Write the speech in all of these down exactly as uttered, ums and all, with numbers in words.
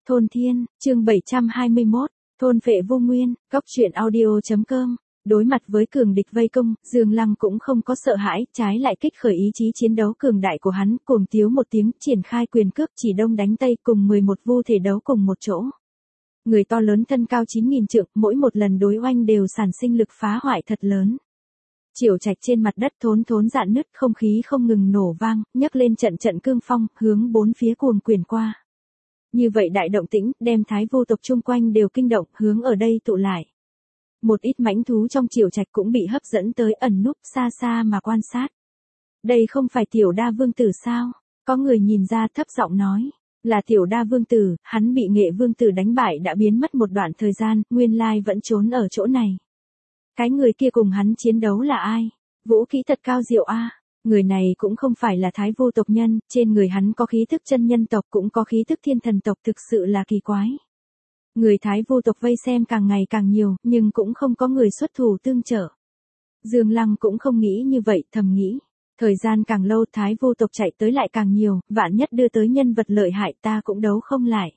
Thôn Thiên, chương bảy trăm hai mươi mốt, thôn phệ vô nguyên, góc truyện audio.com. Đối mặt với cường địch vây công, Dương Lăng cũng không có sợ hãi, trái lại kích khởi ý chí chiến đấu cường đại của hắn, cuồng tiếu một tiếng, triển khai quyền cước chỉ đông đánh tây, cùng mười một vu thể đấu cùng một chỗ. Người to lớn thân cao chín nghìn trượng, mỗi một lần đối oanh đều sản sinh lực phá hoại thật lớn. Triều trạch trên mặt đất thốn thốn rạn nứt, không khí không ngừng nổ vang, nhấc lên trận trận cương phong, hướng bốn phía cuồng quyền qua. Như vậy đại động tĩnh, đem thái vô tộc chung quanh đều kinh động, hướng ở đây tụ lại. Một ít mãnh thú trong triều trạch cũng bị hấp dẫn tới, ẩn núp xa xa mà quan sát. Đây không phải tiểu đa vương tử sao? Có người nhìn ra thấp giọng nói. Là tiểu đa vương tử, hắn bị nghệ vương tử đánh bại đã biến mất một đoạn thời gian, nguyên lai vẫn trốn ở chỗ này. Cái người kia cùng hắn chiến đấu là ai? Vũ khí thật cao diệu a. Người này cũng không phải là thái vô tộc nhân, trên người hắn có khí thức chân nhân tộc cũng có khí thức thiên thần tộc, thực sự là kỳ quái. Người thái vô tộc vây xem càng ngày càng nhiều, nhưng cũng không có người xuất thủ tương trợ. Dương Lăng cũng không nghĩ như vậy, thầm nghĩ. Thời gian càng lâu thái vô tộc chạy tới lại càng nhiều, vạn nhất đưa tới nhân vật lợi hại ta cũng đấu không lại.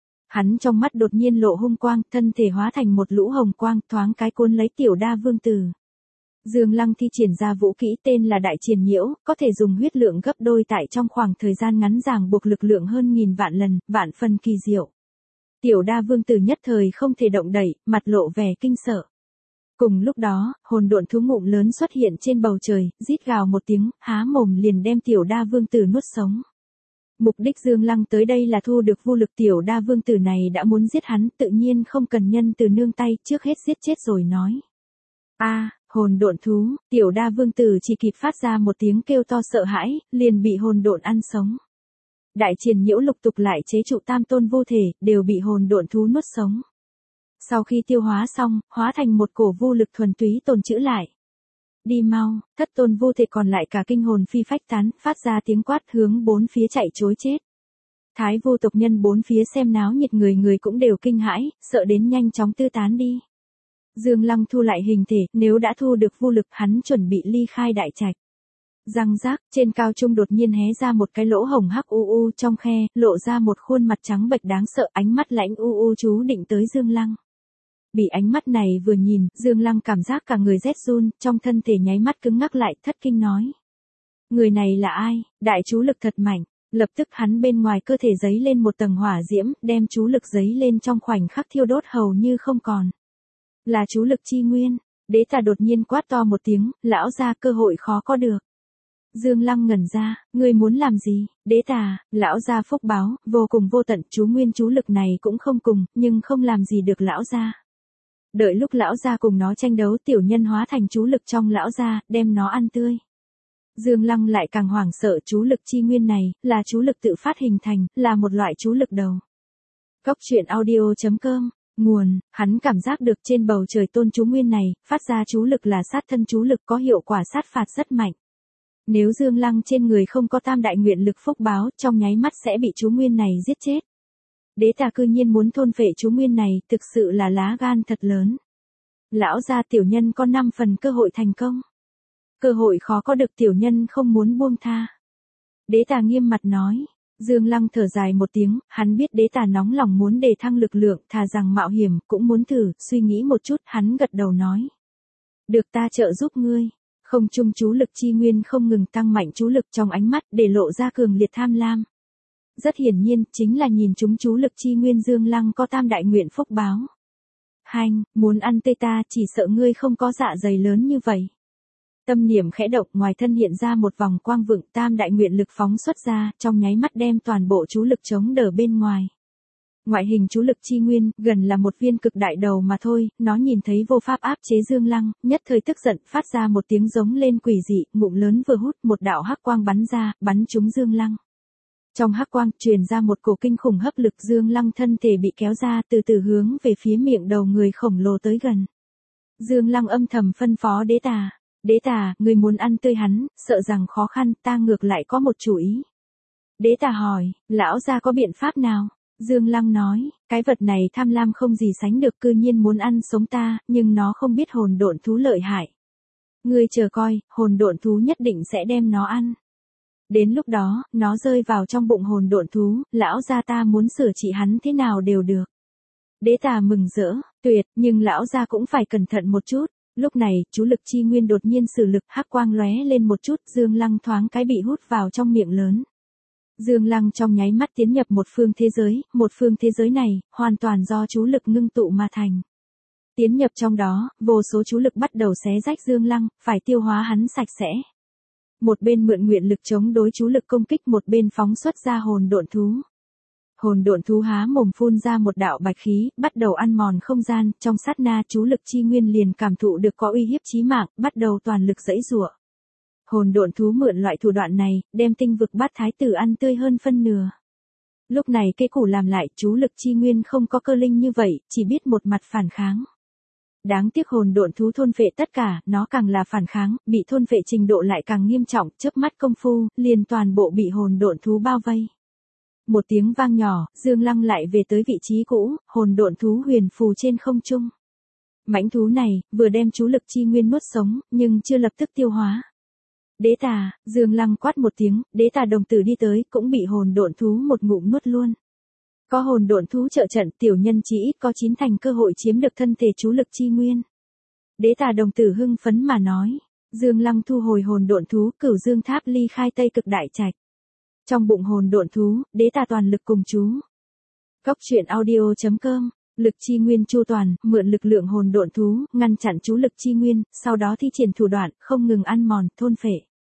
Hắn trong mắt đột nhiên lộ hung quang, thân thể hóa thành một lũ hồng quang, thoáng cái cuốn lấy tiểu đa vương tử. Dương Lăng thi triển ra vũ kỹ tên là Đại Triền Nhiễu, có thể dùng huyết lượng gấp đôi tại trong khoảng thời gian ngắn ràng buộc lực lượng hơn nghìn vạn lần, vạn phần kỳ diệu. Tiểu đa vương tử nhất thời không thể động đậy, mặt lộ vẻ kinh sợ. Cùng lúc đó, hồn độn thú ngụm lớn xuất hiện trên bầu trời, rít gào một tiếng, há mồm liền đem tiểu đa vương tử nuốt sống. Mục đích Dương Lăng tới đây là thu được vô lực, tiểu đa vương tử này đã muốn giết hắn, tự nhiên không cần nhân từ nương tay, trước hết giết chết rồi nói. A, hồn độn thú, tiểu đa vương tử chỉ kịp phát ra một tiếng kêu to sợ hãi, liền bị hồn độn ăn sống. Đại Triền Nhiễu lục tục lại chế trụ tam tôn vô thể, đều bị hồn độn thú nuốt sống. Sau khi tiêu hóa xong, hóa thành một cổ vô lực thuần túy tồn trữ lại. Đi mau, thất tôn vô thể còn lại cả kinh hồn phi phách tán, phát ra tiếng quát hướng bốn phía chạy trối chết. Thái vô tộc nhân bốn phía xem náo nhiệt, người người cũng đều kinh hãi, sợ đến nhanh chóng tư tán đi. Dương Lăng thu lại hình thể, nếu đã thu được vô lực hắn chuẩn bị ly khai đại trạch. Răng rác, trên cao trung đột nhiên hé ra một cái lỗ hồng hắc u u, trong khe, lộ ra một khuôn mặt trắng bệch đáng sợ, ánh mắt lãnh u u chú định tới Dương Lăng. Bị ánh mắt này vừa nhìn, Dương Lăng cảm giác cả người rét run, trong thân thể nháy mắt cứng ngắc lại, thất kinh nói. Người này là ai? Đại chú lực thật mạnh. Lập tức hắn bên ngoài cơ thể giấy lên một tầng hỏa diễm, đem chú lực giấy lên trong khoảnh khắc thiêu đốt hầu như không còn. Là chú lực chi nguyên. Đế tà đột nhiên quát to một tiếng, lão ra cơ hội khó có được. Dương Lăng ngẩn ra, ngươi muốn làm gì? Đế tà, lão gia phúc báo, vô cùng vô tận, chú nguyên chú lực này cũng không cùng, nhưng không làm gì được lão gia. Đợi lúc lão gia cùng nó tranh đấu, tiểu nhân hóa thành chú lực trong lão gia, đem nó ăn tươi. Dương Lăng lại càng hoảng sợ, chú lực chi nguyên này, là chú lực tự phát hình thành, là một loại chú lực đầu. Góc truyện audio.com. Nguồn, hắn cảm giác được trên bầu trời tôn chú nguyên này, phát ra chú lực là sát thân chú lực, có hiệu quả sát phạt rất mạnh. Nếu Dương Lăng trên người không có tam đại nguyện lực phúc báo, trong nháy mắt sẽ bị chú nguyên này giết chết. Đế tà cư nhiên muốn thôn phệ chú nguyên này, thực sự là lá gan thật lớn. Lão gia tiểu nhân có năm phần cơ hội thành công. Cơ hội khó có được, tiểu nhân không muốn buông tha. Đế tà nghiêm mặt nói. Dương Lăng thở dài một tiếng, hắn biết đế tà nóng lòng muốn đề thăng lực lượng, thà rằng mạo hiểm, cũng muốn thử, suy nghĩ một chút, hắn gật đầu nói. Được, ta trợ giúp ngươi. Không trung chú lực chi nguyên không ngừng tăng mạnh chú lực trong ánh mắt, để lộ ra cường liệt tham lam. Rất hiển nhiên, chính là nhìn chúng chú lực chi nguyên Dương Lăng có tam đại nguyện phúc báo. Hanh, muốn ăn tê ta, chỉ sợ ngươi không có dạ dày lớn như vậy. Tâm niệm khẽ động, ngoài thân hiện ra một vòng quang vựng, tam đại nguyện lực phóng xuất ra, trong nháy mắt đem toàn bộ chú lực chống đỡ bên ngoài. Ngoại hình chú lực chi nguyên, gần là một viên cực đại đầu mà thôi, nó nhìn thấy vô pháp áp chế Dương Lăng, nhất thời tức giận, phát ra một tiếng giống lên quỷ dị, ngụm lớn vừa hút, một đạo hắc quang bắn ra, bắn trúng Dương Lăng. Trong hắc quang, truyền ra một cổ kinh khủng hấp lực, Dương Lăng thân thể bị kéo ra, từ từ hướng về phía miệng đầu người khổng lồ tới gần. Dương Lăng âm thầm phân phó đế tà, đế tà, người muốn ăn tươi hắn, sợ rằng khó khăn, ta ngược lại có một chủ ý. Đế tà hỏi, lão gia có biện pháp nào? Dương Lăng nói, cái vật này tham lam không gì sánh được, cư nhiên muốn ăn sống ta, nhưng nó không biết hồn độn thú lợi hại. Ngươi chờ coi, hồn độn thú nhất định sẽ đem nó ăn. Đến lúc đó, nó rơi vào trong bụng hồn độn thú, lão gia ta muốn sửa trị hắn thế nào đều được. Đế tà mừng rỡ, tuyệt, nhưng lão gia cũng phải cẩn thận một chút. Lúc này, chú lực chi nguyên đột nhiên sử lực, hắc quang lóe lên một chút, Dương Lăng thoáng cái bị hút vào trong miệng lớn. Dương Lăng trong nháy mắt tiến nhập một phương thế giới, một phương thế giới này, hoàn toàn do chú lực ngưng tụ mà thành. Tiến nhập trong đó, vô số chú lực bắt đầu xé rách Dương Lăng, phải tiêu hóa hắn sạch sẽ. Một bên mượn nguyện lực chống đối chú lực công kích, một bên phóng xuất ra hồn độn thú. Hồn độn thú há mồm phun ra một đạo bạch khí, bắt đầu ăn mòn không gian, trong sát na chú lực chi nguyên liền cảm thụ được có uy hiếp chí mạng, bắt đầu toàn lực giãy giụa. Hồn độn thú mượn loại thủ đoạn này, đem tinh vực bát thái tử ăn tươi hơn phân nửa. Lúc này cây củ làm lại, chú lực chi nguyên không có cơ linh như vậy, chỉ biết một mặt phản kháng. Đáng tiếc hồn độn thú thôn phệ tất cả, nó càng là phản kháng, bị thôn phệ trình độ lại càng nghiêm trọng, chớp mắt công phu, liền toàn bộ bị hồn độn thú bao vây. Một tiếng vang nhỏ, Dương Lăng lại về tới vị trí cũ, hồn độn thú huyền phù trên không trung. Mãnh thú này, vừa đem chú lực chi nguyên nuốt sống, nhưng chưa lập tức tiêu hóa. Đế tà, Dương Lăng quát một tiếng, đế tà đồng tử đi tới, cũng bị hồn độn thú một ngụm nuốt luôn. Có hồn độn thú trợ trận, tiểu nhân chỉ ít có chín thành cơ hội chiếm được thân thể chú lực chi nguyên. Đế tà đồng tử hưng phấn mà nói. Dương Lăng thu hồi hồn độn thú, cửu dương tháp ly khai Tây Cực Đại Trạch. Trong bụng hồn độn thú, đế tà toàn lực cùng chú. Cốc truyện audio chấm com, lực chi nguyên chu toàn, mượn lực lượng hồn độn thú, ngăn chặn chú lực chi nguyên, sau đó thi triển thủ đoạn, không ngừng ăn mòn, thôn phệ.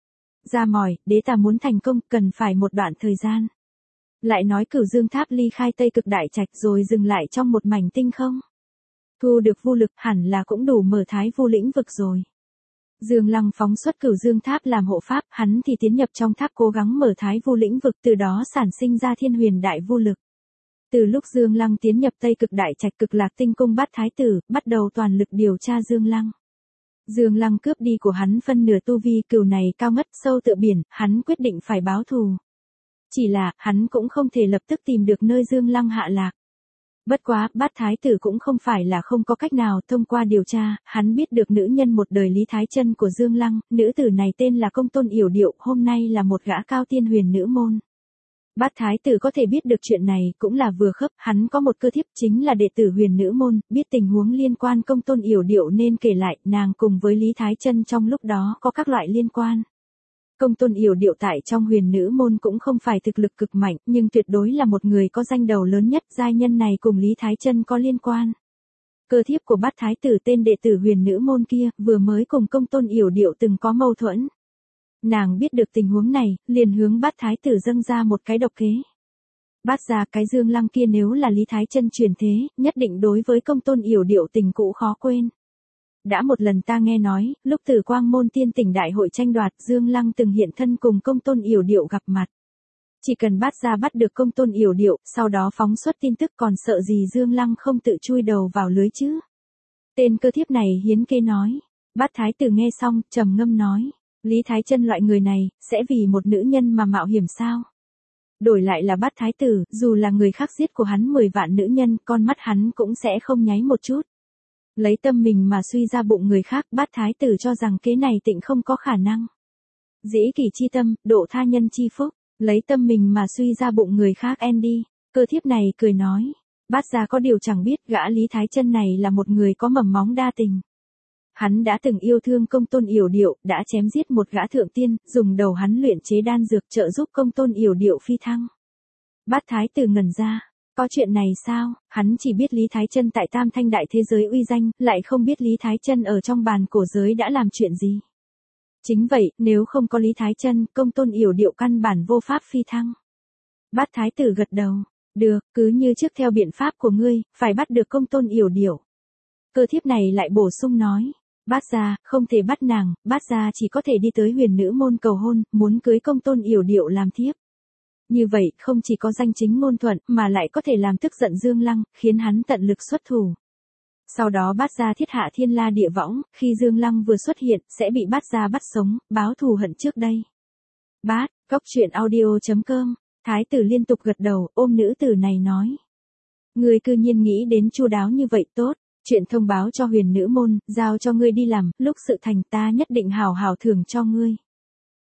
Ra mỏi, đế tà muốn thành công, cần phải một đoạn thời gian. Lại nói cửu dương tháp ly khai Tây Cực Đại Trạch rồi dừng lại trong một mảnh tinh không. Thu được vô lực hẳn là cũng đủ mở thái vô lĩnh vực rồi. Dương Lăng phóng xuất cửu dương tháp làm hộ pháp, hắn thì tiến nhập trong tháp cố gắng mở thái vô lĩnh vực, từ đó sản sinh ra thiên huyền đại vô lực. Từ lúc Dương Lăng tiến nhập Tây Cực Đại Trạch Cực Lạc Tinh Cung bát thái tử, bắt đầu toàn lực điều tra Dương Lăng. Dương Lăng cướp đi của hắn phân nửa tu vi, cừu này cao ngất sâu tựa biển, hắn quyết định phải báo thù. Chỉ là, hắn cũng không thể lập tức tìm được nơi Dương Lăng hạ lạc. Bất quá, bát thái tử cũng không phải là không có cách nào, thông qua điều tra, hắn biết được nữ nhân một đời Lý Thái Chân của Dương Lăng, nữ tử này tên là Công Tôn Yểu Điệu, hôm nay là một gã cao tiên huyền nữ môn. Bát thái tử có thể biết được chuyện này, cũng là vừa khớp, hắn có một cơ thiếp chính là đệ tử huyền nữ môn, biết tình huống liên quan Công Tôn Yểu Điệu nên kể lại, nàng cùng với Lý Thái Chân trong lúc đó có các loại liên quan. Công Tôn Yểu Điệu tại trong huyền nữ môn cũng không phải thực lực cực mạnh, nhưng tuyệt đối là một người có danh đầu lớn nhất, giai nhân này cùng Lý Thái Chân có liên quan. Cơ thiếp của bát thái tử tên đệ tử huyền nữ môn kia, vừa mới cùng Công Tôn Yểu Điệu từng có mâu thuẫn. Nàng biết được tình huống này, liền hướng bát thái tử dâng ra một cái độc kế. Bát gia, cái Dương Lăng kia nếu là Lý Thái Chân truyền thế, nhất định đối với Công Tôn Yểu Điệu tình cũ khó quên. Đã một lần ta nghe nói, lúc Tử Quang Môn Tiên Tỉnh đại hội tranh đoạt, Dương Lăng từng hiện thân cùng Công Tôn Yểu Điệu gặp mặt. Chỉ cần bát gia bắt được Công Tôn Yểu Điệu, sau đó phóng xuất tin tức, còn sợ gì Dương Lăng không tự chui đầu vào lưới chứ. Tên cơ thiếp này hiến kế nói. Bát thái tử nghe xong, trầm ngâm nói. Lý Thái Chân loại người này, sẽ vì một nữ nhân mà mạo hiểm sao? Đổi lại là bát thái tử, dù là người khác giết của hắn mười vạn nữ nhân, con mắt hắn cũng sẽ không nháy một chút. Lấy tâm mình mà suy ra bụng người khác, bát thái tử cho rằng kế này tịnh không có khả năng. Dĩ kỷ chi tâm, độ tha nhân chi phúc, lấy tâm mình mà suy ra bụng người khác en đi. Cơ thiếp này cười nói, bát gia có điều chẳng biết, gã Lý Thái Chân này là một người có mầm móng đa tình. Hắn đã từng yêu thương Công Tôn Yểu Điệu, đã chém giết một gã thượng tiên, dùng đầu hắn luyện chế đan dược trợ giúp Công Tôn Yểu Điệu phi thăng. Bát thái tử ngẩn ra. Có chuyện này sao? Hắn chỉ biết Lý Thái Chân tại Tam Thanh đại thế giới uy danh, lại không biết Lý Thái Chân ở trong bàn cổ giới đã làm chuyện gì. Chính vậy, nếu không có Lý Thái Chân, Công Tôn Yểu Điệu căn bản vô pháp phi thăng. Bát thái tử gật đầu. Được, cứ như trước theo biện pháp của ngươi, phải bắt được Công Tôn Yểu Điệu. Cơ thiếp này lại bổ sung nói. Bát gia, không thể bắt nàng, bát gia chỉ có thể đi tới huyền nữ môn cầu hôn, muốn cưới Công Tôn Yểu Điệu làm thiếp. Như vậy, không chỉ có danh chính ngôn thuận, mà lại có thể làm tức giận Dương Lăng, khiến hắn tận lực xuất thủ. Sau đó bát gia thiết hạ thiên la địa võng, khi Dương Lăng vừa xuất hiện, sẽ bị bát gia bắt sống, báo thù hận trước đây. Bát, cốc truyện audio chấm com, thái tử liên tục gật đầu, ôm nữ tử này nói. Người cư nhiên nghĩ đến chu đáo như vậy tốt, chuyện thông báo cho huyền nữ môn, giao cho ngươi đi làm, lúc sự thành ta nhất định hào hào thưởng cho ngươi.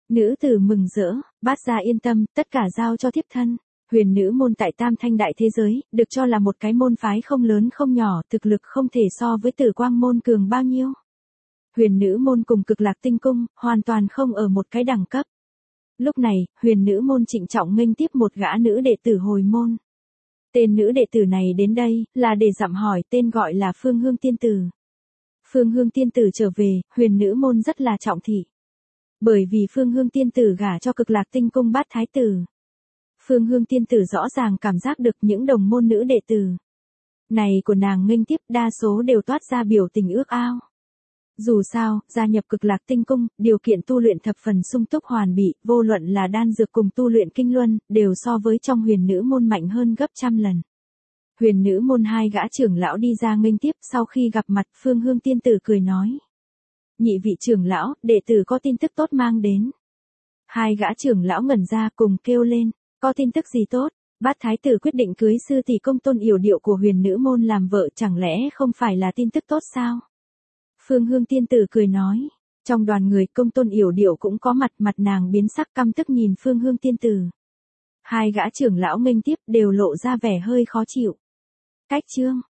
Nữ tử mừng rỡ, bát gia yên tâm, tất cả giao cho thiếp thân. Huyền nữ môn tại Tam Thanh đại thế giới, được cho là một cái môn phái không lớn không nhỏ, thực lực không thể so với Tử Quang môn cường bao nhiêu. Huyền nữ môn cùng Cực Lạc tinh cung, hoàn toàn không ở một cái đẳng cấp. Lúc này, huyền nữ môn trịnh trọng nghênh tiếp một gã nữ đệ tử hồi môn. Tên nữ đệ tử này đến đây, là để dặm hỏi, tên gọi là Phương Hương Tiên Tử. Phương Hương Tiên Tử trở về, huyền nữ môn rất là trọng thị. Bởi vì Phương Hương Tiên Tử gả cho Cực Lạc tinh cung bát thái tử. Phương Hương Tiên Tử rõ ràng cảm giác được những đồng môn nữ đệ tử này của nàng nghênh tiếp, đa số đều toát ra biểu tình ước ao. Dù sao, gia nhập Cực Lạc tinh cung, điều kiện tu luyện thập phần sung túc hoàn bị, vô luận là đan dược cùng tu luyện kinh luân, đều so với trong huyền nữ môn mạnh hơn gấp trăm lần. Huyền nữ môn hai gã trưởng lão đi ra nghênh tiếp, sau khi gặp mặt, Phương Hương Tiên Tử cười nói: "Nhị vị trưởng lão, đệ tử có tin tức tốt mang đến." Hai gã trưởng lão ngẩn ra cùng kêu lên: "Có tin tức gì tốt?" Bát thái tử quyết định cưới sư tỷ công tôn yểu điệu của huyền nữ môn làm vợ, chẳng lẽ không phải là tin tức tốt sao? Phương Hương Tiên Tử cười nói. Trong đoàn người, công tôn yểu điệu cũng có mặt, mặt nàng biến sắc căm tức nhìn Phương Hương Tiên Tử. Hai gã trưởng lão nghênh tiếp đều lộ ra vẻ hơi khó chịu. Cách chương